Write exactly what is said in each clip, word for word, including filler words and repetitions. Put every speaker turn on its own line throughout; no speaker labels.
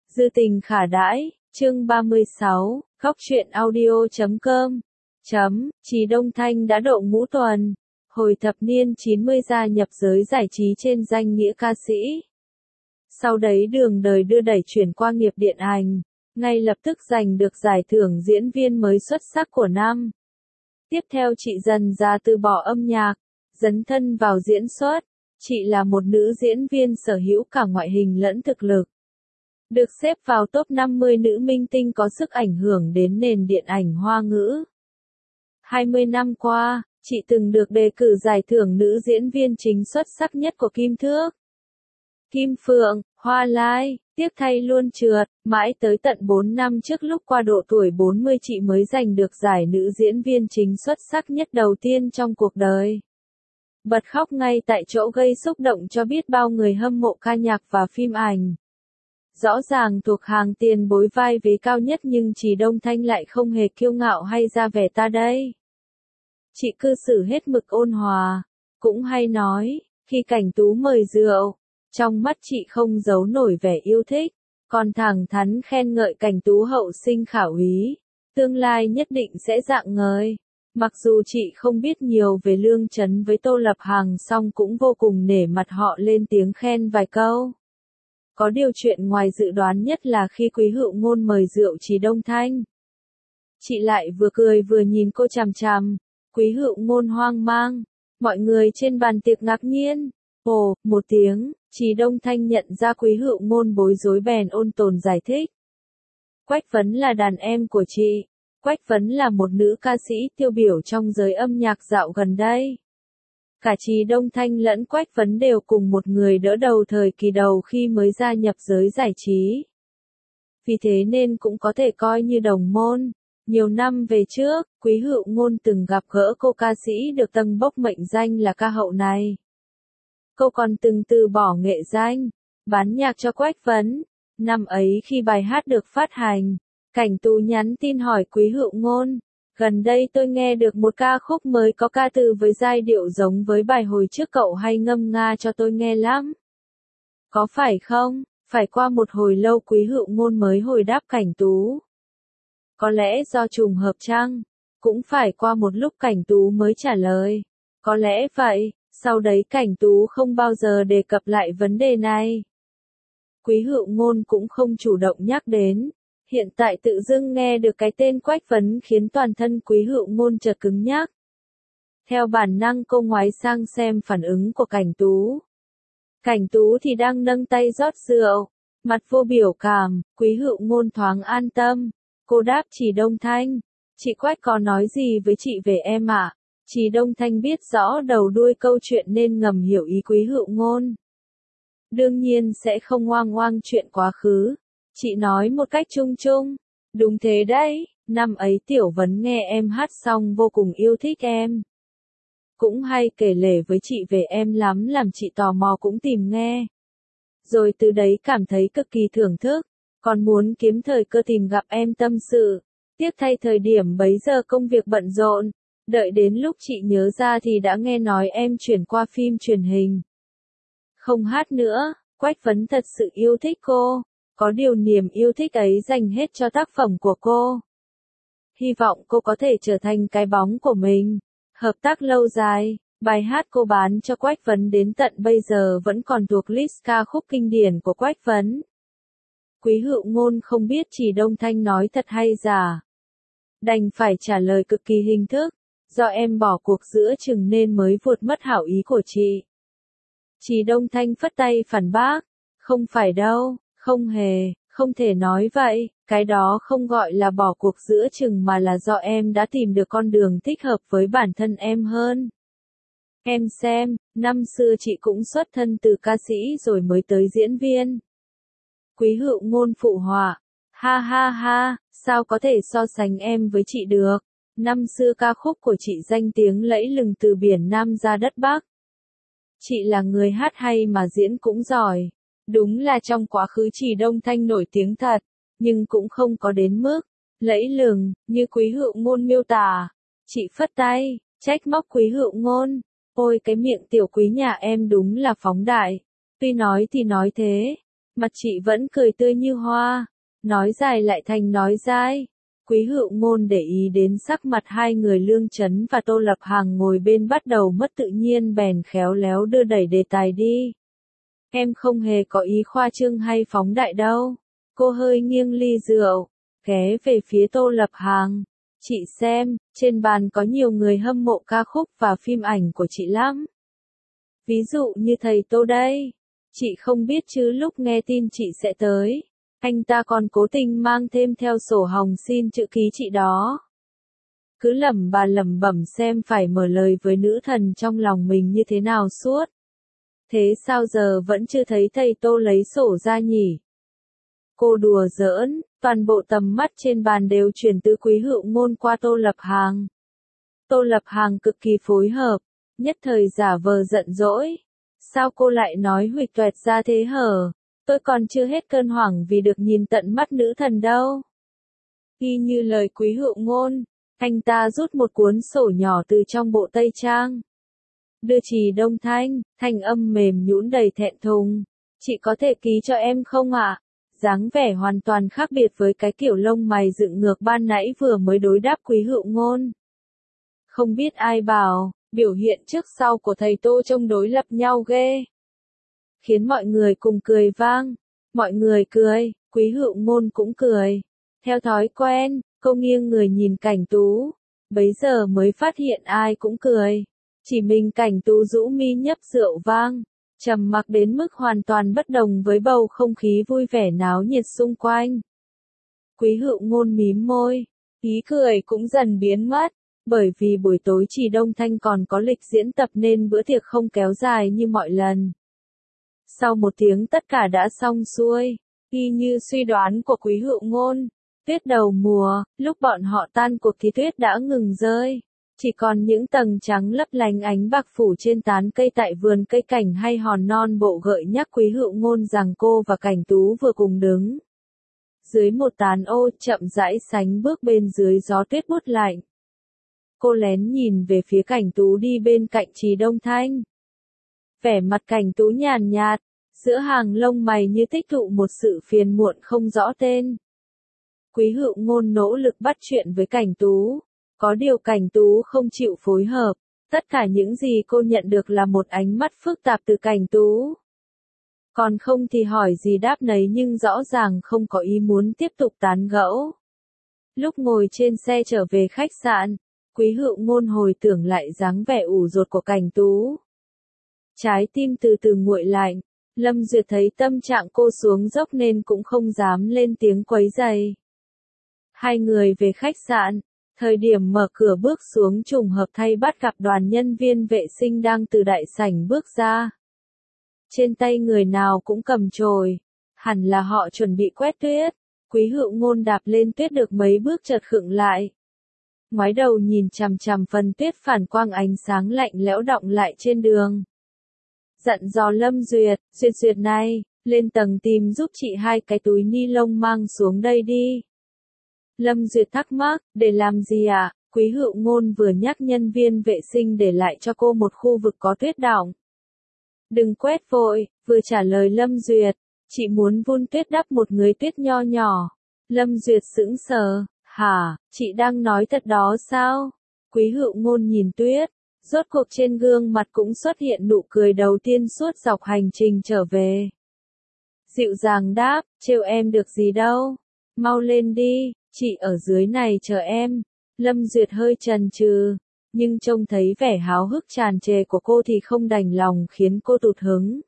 Dư tình khả đãi, chương ba mươi sáu, góc truyện audio chấm com. Chấm, Trì Đông Thanh đã độ ngũ tuần. Hồi thập niên chín mươi gia nhập giới giải trí trên danh nghĩa ca sĩ. Sau đấy đường đời đưa đẩy chuyển qua nghiệp điện ảnh, ngay lập tức giành được giải thưởng diễn viên mới xuất sắc của năm. Tiếp theo chị dần ra từ bỏ âm nhạc, dấn thân vào diễn xuất. Chị là một nữ diễn viên sở hữu cả ngoại hình lẫn thực lực. Được xếp vào top năm mươi nữ minh tinh có sức ảnh hưởng đến nền điện ảnh Hoa ngữ. hai mươi năm qua, chị từng được đề cử giải thưởng nữ diễn viên chính xuất sắc nhất của Kim Thước, Kim Phượng, Hoa Lai, tiếc thay luôn trượt, mãi tới tận bốn năm trước lúc qua độ tuổi bốn mươi chị mới giành được giải nữ diễn viên chính xuất sắc nhất đầu tiên trong cuộc đời. Bật khóc ngay tại chỗ gây xúc động cho biết bao người hâm mộ ca nhạc và phim ảnh. Rõ ràng thuộc hàng tiền bối vai vế cao nhất nhưng Trì Đông Thanh lại không hề kiêu ngạo hay ra vẻ ta đây. Chị cư xử hết mực ôn hòa, cũng hay nói, khi Cảnh Tú mời rượu, trong mắt chị không giấu nổi vẻ yêu thích, còn thẳng thắn khen ngợi Cảnh Tú hậu sinh khả úy, tương lai nhất định sẽ rạng ngời. Mặc dù chị không biết nhiều về Lương Chấn với Tô Lập Hằng song cũng vô cùng nể mặt họ lên tiếng khen vài câu. Có điều chuyện ngoài dự đoán nhất là khi Quý Hữu Ngôn mời rượu Trì Đông Thanh. Chị lại vừa cười vừa nhìn cô chằm chằm, Quý Hữu Ngôn hoang mang, mọi người trên bàn tiệc ngạc nhiên. Ồ, một tiếng, Trì Đông Thanh nhận ra Quý Hữu Ngôn bối rối bèn ôn tồn giải thích. Quách Vấn là đàn em của chị. Quách Vấn là một nữ ca sĩ tiêu biểu trong giới âm nhạc dạo gần đây. Cả Trì Đông Thanh lẫn Quách Vấn đều cùng một người đỡ đầu thời kỳ đầu khi mới gia nhập giới giải trí. Vì thế nên cũng có thể coi như đồng môn. Nhiều năm về trước, Quý Hữu Ngôn từng gặp gỡ cô ca sĩ được tâng bốc mệnh danh là ca hậu này. Cô còn từng từ bỏ nghệ danh, bán nhạc cho Quách Vấn. Năm ấy khi bài hát được phát hành, Cảnh Tú nhắn tin hỏi Quý Hữu Ngôn, gần đây tôi nghe được một ca khúc mới có ca từ với giai điệu giống với bài hồi trước cậu hay ngâm nga cho tôi nghe lắm. Có phải không? Phải qua một hồi lâu Quý Hữu Ngôn mới hồi đáp Cảnh Tú. Có lẽ do trùng hợp chăng? Cũng phải qua một lúc Cảnh Tú mới trả lời. Có lẽ vậy, sau đấy Cảnh Tú không bao giờ đề cập lại vấn đề này. Quý Hữu Ngôn cũng không chủ động nhắc đến. Hiện tại tự dưng nghe được cái tên Quách Vấn khiến toàn thân Quý Hữu Ngôn chợt cứng nhắc. Theo bản năng cô ngoái sang xem phản ứng của Cảnh Tú. Cảnh Tú thì đang nâng tay rót rượu, mặt vô biểu cảm, Quý Hữu Ngôn thoáng an tâm. Cô đáp Trì Đông Thanh, chị Quách có nói gì với chị về em ạ? À? Trì Đông Thanh biết rõ đầu đuôi câu chuyện nên ngầm hiểu ý Quý Hữu Ngôn. Đương nhiên sẽ không oang oang chuyện quá khứ. Chị nói một cách chung chung. Đúng thế đấy, năm ấy Tiểu Vấn nghe em hát xong vô cùng yêu thích em. Cũng hay kể lể với chị về em lắm làm chị tò mò cũng tìm nghe. Rồi từ đấy cảm thấy cực kỳ thưởng thức, còn muốn kiếm thời cơ tìm gặp em tâm sự. Tiếc thay thời điểm bấy giờ công việc bận rộn, đợi đến lúc chị nhớ ra thì đã nghe nói em chuyển qua phim truyền hình. Không hát nữa, Quách Vấn thật sự yêu thích cô. Có điều niềm yêu thích ấy dành hết cho tác phẩm của cô. Hy vọng cô có thể trở thành cái bóng của mình. Hợp tác lâu dài, bài hát cô bán cho Quách Vấn đến tận bây giờ vẫn còn thuộc list ca khúc kinh điển của Quách Vấn. Quý Hữu Ngôn không biết Trì Đông Thanh nói thật hay giả. Đành phải trả lời cực kỳ hình thức, do em bỏ cuộc giữa chừng nên mới vụt mất hảo ý của chị. Trì Đông Thanh phất tay phản bác, không phải đâu. Không hề, không thể nói vậy, cái đó không gọi là bỏ cuộc giữa chừng mà là do em đã tìm được con đường thích hợp với bản thân em hơn. Em xem, năm xưa chị cũng xuất thân từ ca sĩ rồi mới tới diễn viên. Quý Hữu Ngôn phụ họa, ha ha ha, sao có thể so sánh em với chị được, năm xưa ca khúc của chị danh tiếng lẫy lừng từ biển Nam ra đất Bắc. Chị là người hát hay mà diễn cũng giỏi. Đúng là trong quá khứ Trì Đông Thanh nổi tiếng thật, nhưng cũng không có đến mức lẫy lừng như Quý Hữu Ngôn miêu tả. Chị phất tay, trách móc Quý Hữu Ngôn, ôi cái miệng tiểu quý nhà em đúng là phóng đại. Tuy nói thì nói thế, Mặt chị vẫn cười tươi như hoa, nói dài lại thành nói dai. Quý Hữu Ngôn để ý đến sắc mặt hai người Lương Chấn và Tô Lập Hằng ngồi bên bắt đầu mất tự nhiên bèn khéo léo đưa đẩy đề tài đi. Em không hề có ý khoa trương hay phóng đại đâu. Cô hơi nghiêng ly rượu, ghé về phía Tô Lập Hằng. Chị xem, trên bàn có nhiều người hâm mộ ca khúc và phim ảnh của chị lắm. Ví dụ như thầy Tô đây. Chị không biết chứ lúc nghe tin chị sẽ tới, anh ta còn cố tình mang thêm theo sổ hồng xin chữ ký chị đó. Cứ lẩm bà lẩm bẩm xem phải mở lời với nữ thần trong lòng mình như thế nào suốt. Thế sao giờ vẫn chưa thấy thầy Tô lấy sổ ra nhỉ? Cô đùa giỡn, toàn bộ tầm mắt trên bàn đều chuyển từ Quý Hữu Ngôn qua Tô Lập Hằng. Tô Lập Hằng cực kỳ phối hợp, nhất thời giả vờ giận dỗi. Sao cô lại nói huỵch toẹt ra thế hở? Tôi còn chưa hết cơn hoảng vì được nhìn tận mắt nữ thần đâu. Y như lời Quý Hữu Ngôn, anh ta rút một cuốn sổ nhỏ từ trong bộ tây trang. Đưa Trì Đông Thanh, thanh âm mềm nhũn đầy thẹn thùng. Chị có thể ký cho em không ạ? Dáng vẻ hoàn toàn khác biệt với cái kiểu lông mày dựng ngược ban nãy vừa mới đối đáp Quý Hữu Ngôn. Không biết ai bảo, biểu hiện trước sau của thầy Tô trông đối lập nhau ghê. Khiến mọi người cùng cười vang. Mọi người cười, Quý Hữu Ngôn cũng cười. Theo thói quen, cô nghiêng người nhìn Cảnh Tú. Bấy giờ mới phát hiện ai cũng cười. Chỉ mình Cảnh Tú rũ mi nhấp rượu vang. Trầm mặc đến mức hoàn toàn bất đồng với bầu không khí vui vẻ náo nhiệt xung quanh. Quý Hữu Ngôn mím môi. Ý cười cũng dần biến mất. Bởi vì buổi tối Trì Đông Thanh còn có lịch diễn tập nên bữa tiệc không kéo dài như mọi lần. Sau một tiếng tất cả đã xong xuôi, y như suy đoán của Quý Hữu Ngôn. Tuyết đầu mùa, lúc bọn họ tan cuộc thì tuyết đã ngừng rơi. Chỉ còn những tầng trắng lấp lánh ánh bạc phủ trên tán cây tại vườn cây cảnh hay hòn non bộ gợi nhắc Quý Hữu Ngôn rằng cô và Cảnh Tú vừa cùng đứng dưới một tán ô chậm rãi sánh bước bên dưới gió tuyết buốt lạnh. Cô lén nhìn về phía Cảnh Tú đi bên cạnh Trì Đông Thanh. Vẻ mặt Cảnh Tú nhàn nhạt, giữa hàng lông mày như tích tụ một sự phiền muộn không rõ tên. Quý Hữu Ngôn nỗ lực bắt chuyện với Cảnh Tú. Có điều Cảnh Tú không chịu phối hợp. Tất cả những gì cô nhận được là một ánh mắt phức tạp từ Cảnh Tú. Còn không thì hỏi gì đáp nấy nhưng rõ ràng không có ý muốn tiếp tục tán gẫu. Lúc ngồi trên xe trở về khách sạn, Quý Hữu Ngôn hồi tưởng lại dáng vẻ ủ rột của Cảnh Tú. Trái tim từ từ nguội lạnh. Lâm Duyệt thấy tâm trạng cô xuống dốc nên cũng không dám lên tiếng quấy rầy. Hai người về khách sạn. Thời điểm mở cửa bước xuống trùng hợp thay bắt gặp đoàn nhân viên vệ sinh đang từ đại sảnh bước ra. Trên tay người nào cũng cầm chổi. Hẳn là họ chuẩn bị quét tuyết. Quý Hữu Ngôn đạp lên tuyết được mấy bước chợt khựng lại. Ngoái đầu nhìn chằm chằm phần tuyết phản quang ánh sáng lạnh lẽo đọng lại trên đường. Dặn dò Lâm Duyệt, Duyệt Duyệt này, lên tầng tìm giúp chị hai cái túi ni lông mang xuống đây đi. Lâm Duyệt thắc mắc, để làm gì ạ? À? Quý Hữu Ngôn vừa nhắc nhân viên vệ sinh để lại cho cô một khu vực có tuyết đọng. Đừng quét vội, vừa trả lời Lâm Duyệt, chị muốn vun tuyết đắp một người tuyết nho nhỏ. Lâm Duyệt sững sờ, hả, chị đang nói thật đó sao? Quý Hữu Ngôn nhìn tuyết, rốt cuộc trên gương mặt cũng xuất hiện nụ cười đầu tiên suốt dọc hành trình trở về. Dịu dàng đáp, trêu em được gì đâu, mau lên đi, chị ở dưới này chờ em. Lâm Duyệt hơi chần chừ, nhưng trông thấy vẻ háo hức tràn trề của cô thì không đành lòng khiến cô tụt hứng.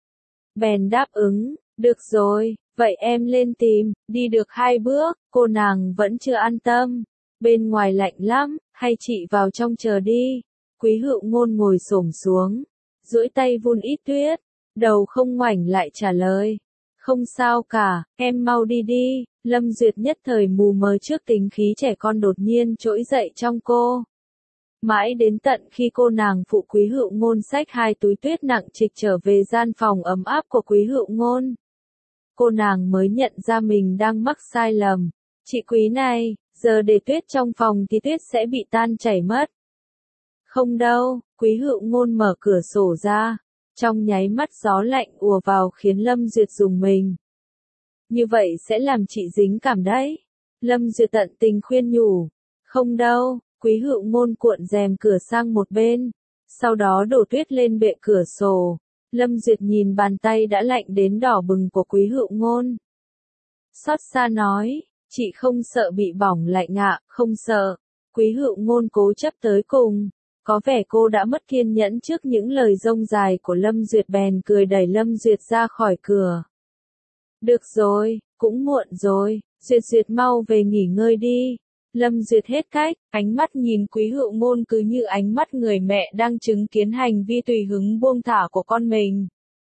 Bèn đáp ứng, được rồi, vậy em lên tìm, đi được hai bước, cô nàng vẫn chưa an tâm. Bên ngoài lạnh lắm, hay chị vào trong chờ đi. Quý Hữu Ngôn ngồi xổm xuống, duỗi tay vun ít tuyết, đầu không ngoảnh lại trả lời. Không sao cả, em mau đi đi. Lâm Duyệt nhất thời mù mờ trước tính khí trẻ con đột nhiên trỗi dậy trong cô. Mãi đến tận khi cô nàng phụ Quý Hữu Ngôn xách hai túi tuyết nặng trịch trở về gian phòng ấm áp của Quý Hữu Ngôn. Cô nàng mới nhận ra mình đang mắc sai lầm. Chị Quý này, giờ để tuyết trong phòng thì tuyết sẽ bị tan chảy mất. Không đâu, Quý Hữu Ngôn mở cửa sổ ra. Trong nháy mắt gió lạnh ùa vào khiến Lâm Duyệt rùng mình. Như vậy sẽ làm chị dính cảm đấy. Lâm Duyệt tận tình khuyên nhủ. Không đâu, Quý Hựu Ngôn cuộn rèm cửa sang một bên. Sau đó đổ tuyết lên bệ cửa sổ. Lâm Duyệt nhìn bàn tay đã lạnh đến đỏ bừng của Quý Hựu Ngôn. Xót xa nói, chị không sợ bị bỏng lạnh ạ, không sợ. Quý Hựu Ngôn cố chấp tới cùng. Có vẻ cô đã mất kiên nhẫn trước những lời rông dài của Lâm Duyệt bèn cười đẩy Lâm Duyệt ra khỏi cửa. Được rồi, cũng muộn rồi, Duyệt Duyệt mau về nghỉ ngơi đi. Lâm Duyệt hết cách, ánh mắt nhìn Quý Hựu Ngôn cứ như ánh mắt người mẹ đang chứng kiến hành vi tùy hứng buông thả của con mình.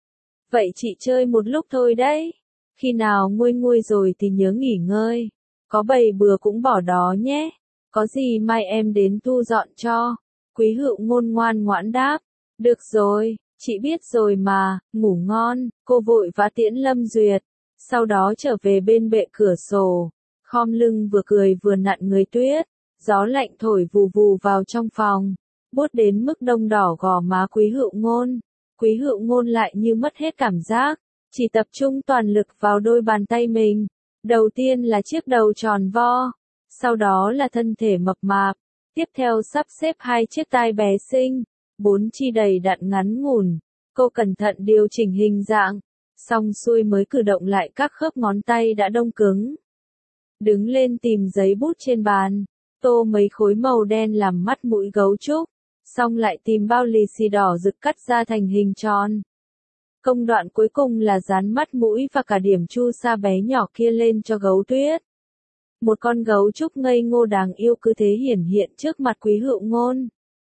Vậy chị chơi một lúc thôi đấy. Khi nào nguôi nguôi rồi thì nhớ nghỉ ngơi. Có bầy bừa cũng bỏ đó nhé. Có gì mai em đến thu dọn cho. Quý Hựu Ngôn ngoan ngoãn đáp. Được rồi, chị biết rồi mà, ngủ ngon. Cô vội vã tiễn Lâm Duyệt. Sau đó trở về bên bệ cửa sổ. Khom lưng vừa cười vừa nặn người tuyết. Gió lạnh thổi vù vù vào trong phòng. Buốt đến mức đông đỏ gò má Quý Hựu Ngôn. Quý Hựu Ngôn lại như mất hết cảm giác. Chỉ tập trung toàn lực vào đôi bàn tay mình. Đầu tiên là chiếc đầu tròn vo. Sau đó là thân thể mập mạp. Tiếp theo sắp xếp hai chiếc tai bé xinh. Bốn chi đầy đặn ngắn ngủn. Cô cẩn thận điều chỉnh hình dạng. Xong xuôi mới cử động lại các khớp ngón tay đã đông cứng. Đứng lên tìm giấy bút trên bàn. Tô mấy khối màu đen làm mắt mũi gấu trúc. Xong lại tìm bao lì xì đỏ rực cắt ra thành hình tròn. Công đoạn cuối cùng là dán mắt mũi và cả điểm chu sa bé nhỏ kia lên cho gấu tuyết. Một con gấu trúc ngây ngô đáng yêu cứ thế hiển hiện trước mặt Quý Hựu Ngôn.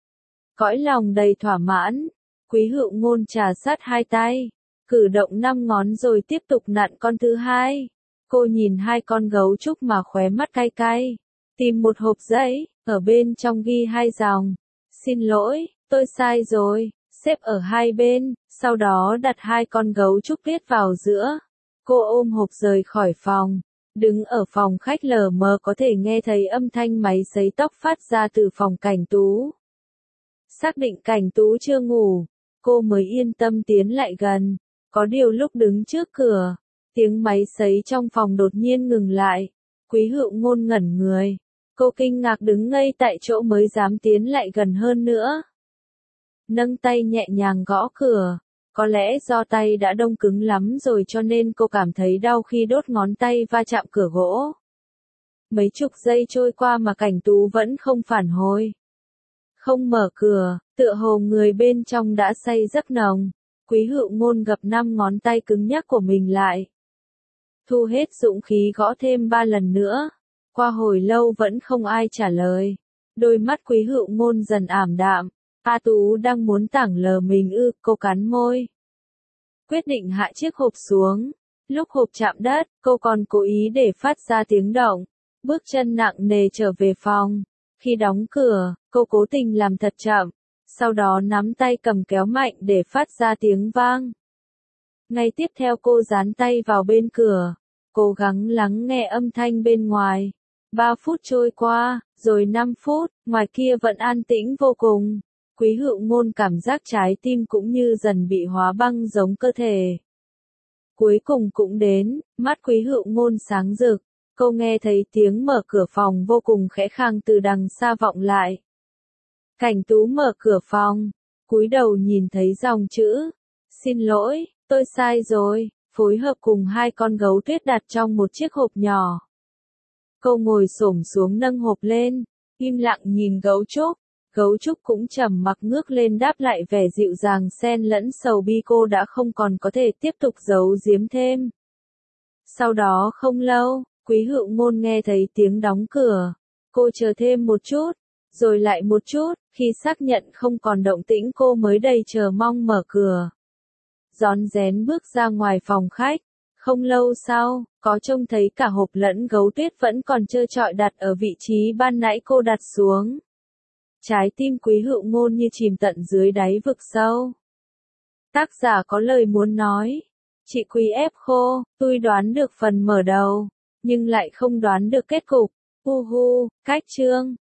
Cõi lòng đầy thỏa mãn, Quý Hựu Ngôn trà sát hai tay, cử động năm ngón rồi tiếp tục nặn con thứ hai. Cô nhìn hai con gấu trúc mà khóe mắt cay cay. Tìm một hộp giấy, ở bên trong ghi hai dòng. Xin lỗi, tôi sai rồi, xếp ở hai bên, sau đó đặt hai con gấu trúc viết vào giữa. Cô ôm hộp rời khỏi phòng. Đứng ở phòng khách lờ mờ có thể nghe thấy âm thanh máy sấy tóc phát ra từ phòng Cảnh Tú. Xác định Cảnh Tú chưa ngủ, cô mới yên tâm tiến lại gần. Có điều lúc đứng trước cửa, tiếng máy sấy trong phòng đột nhiên ngừng lại. Quý Hựu Ngôn ngẩn người. Cô kinh ngạc đứng ngây tại chỗ mới dám tiến lại gần hơn nữa. Nâng tay nhẹ nhàng gõ cửa. Có lẽ do tay đã đông cứng lắm rồi cho nên cô cảm thấy đau khi đốt ngón tay va chạm cửa gỗ. Mấy chục giây trôi qua mà Cảnh Tú vẫn không phản hồi. Không mở cửa, tựa hồ người bên trong đã say giấc nồng. Quý Hựu Ngôn gập năm ngón tay cứng nhắc của mình lại. Thu hết dũng khí gõ thêm ba lần nữa. Qua hồi lâu vẫn không ai trả lời. Đôi mắt Quý Hựu Ngôn dần ảm đạm. A Tú đang muốn tảng lờ mình ư, cô cắn môi. Quyết định hạ chiếc hộp xuống. Lúc hộp chạm đất, cô còn cố ý để phát ra tiếng động. Bước chân nặng nề trở về phòng. Khi đóng cửa, cô cố tình làm thật chậm. Sau đó nắm tay cầm kéo mạnh để phát ra tiếng vang. Ngay tiếp theo cô dán tay vào bên cửa. Cố gắng lắng nghe âm thanh bên ngoài. Ba phút trôi qua, rồi năm phút, ngoài kia vẫn an tĩnh vô cùng. Quý Hựu Ngôn cảm giác trái tim cũng như dần bị hóa băng giống cơ thể. Cuối cùng cũng đến, mắt Quý Hựu Ngôn sáng rực. Cô nghe thấy tiếng mở cửa phòng vô cùng khẽ khàng từ đằng xa vọng lại. Cảnh Tú mở cửa phòng, cúi đầu nhìn thấy dòng chữ. Xin lỗi, tôi sai rồi, phối hợp cùng hai con gấu tuyết đặt trong một chiếc hộp nhỏ. Cô ngồi xổm xuống nâng hộp lên, im lặng nhìn gấu trúc. Gấu trúc cũng trầm mặc ngước lên đáp lại vẻ dịu dàng xen lẫn sầu bi cô đã không còn có thể tiếp tục giấu giếm thêm. Sau đó không lâu, Quý Hựu Ngôn nghe thấy tiếng đóng cửa. Cô chờ thêm một chút, rồi lại một chút, khi xác nhận không còn động tĩnh cô mới đầy chờ mong mở cửa. Rón rén bước ra ngoài phòng khách. Không lâu sau, có trông thấy cả hộp lẫn gấu tuyết vẫn còn trơ trọi đặt ở vị trí ban nãy cô đặt xuống. Trái tim Quý Hựu Ngôn như chìm tận dưới đáy vực sâu. Tác giả có lời muốn nói. Chị Quý ép khô, tôi đoán được phần mở đầu, nhưng lại không đoán được kết cục. Hu hu, cách chương.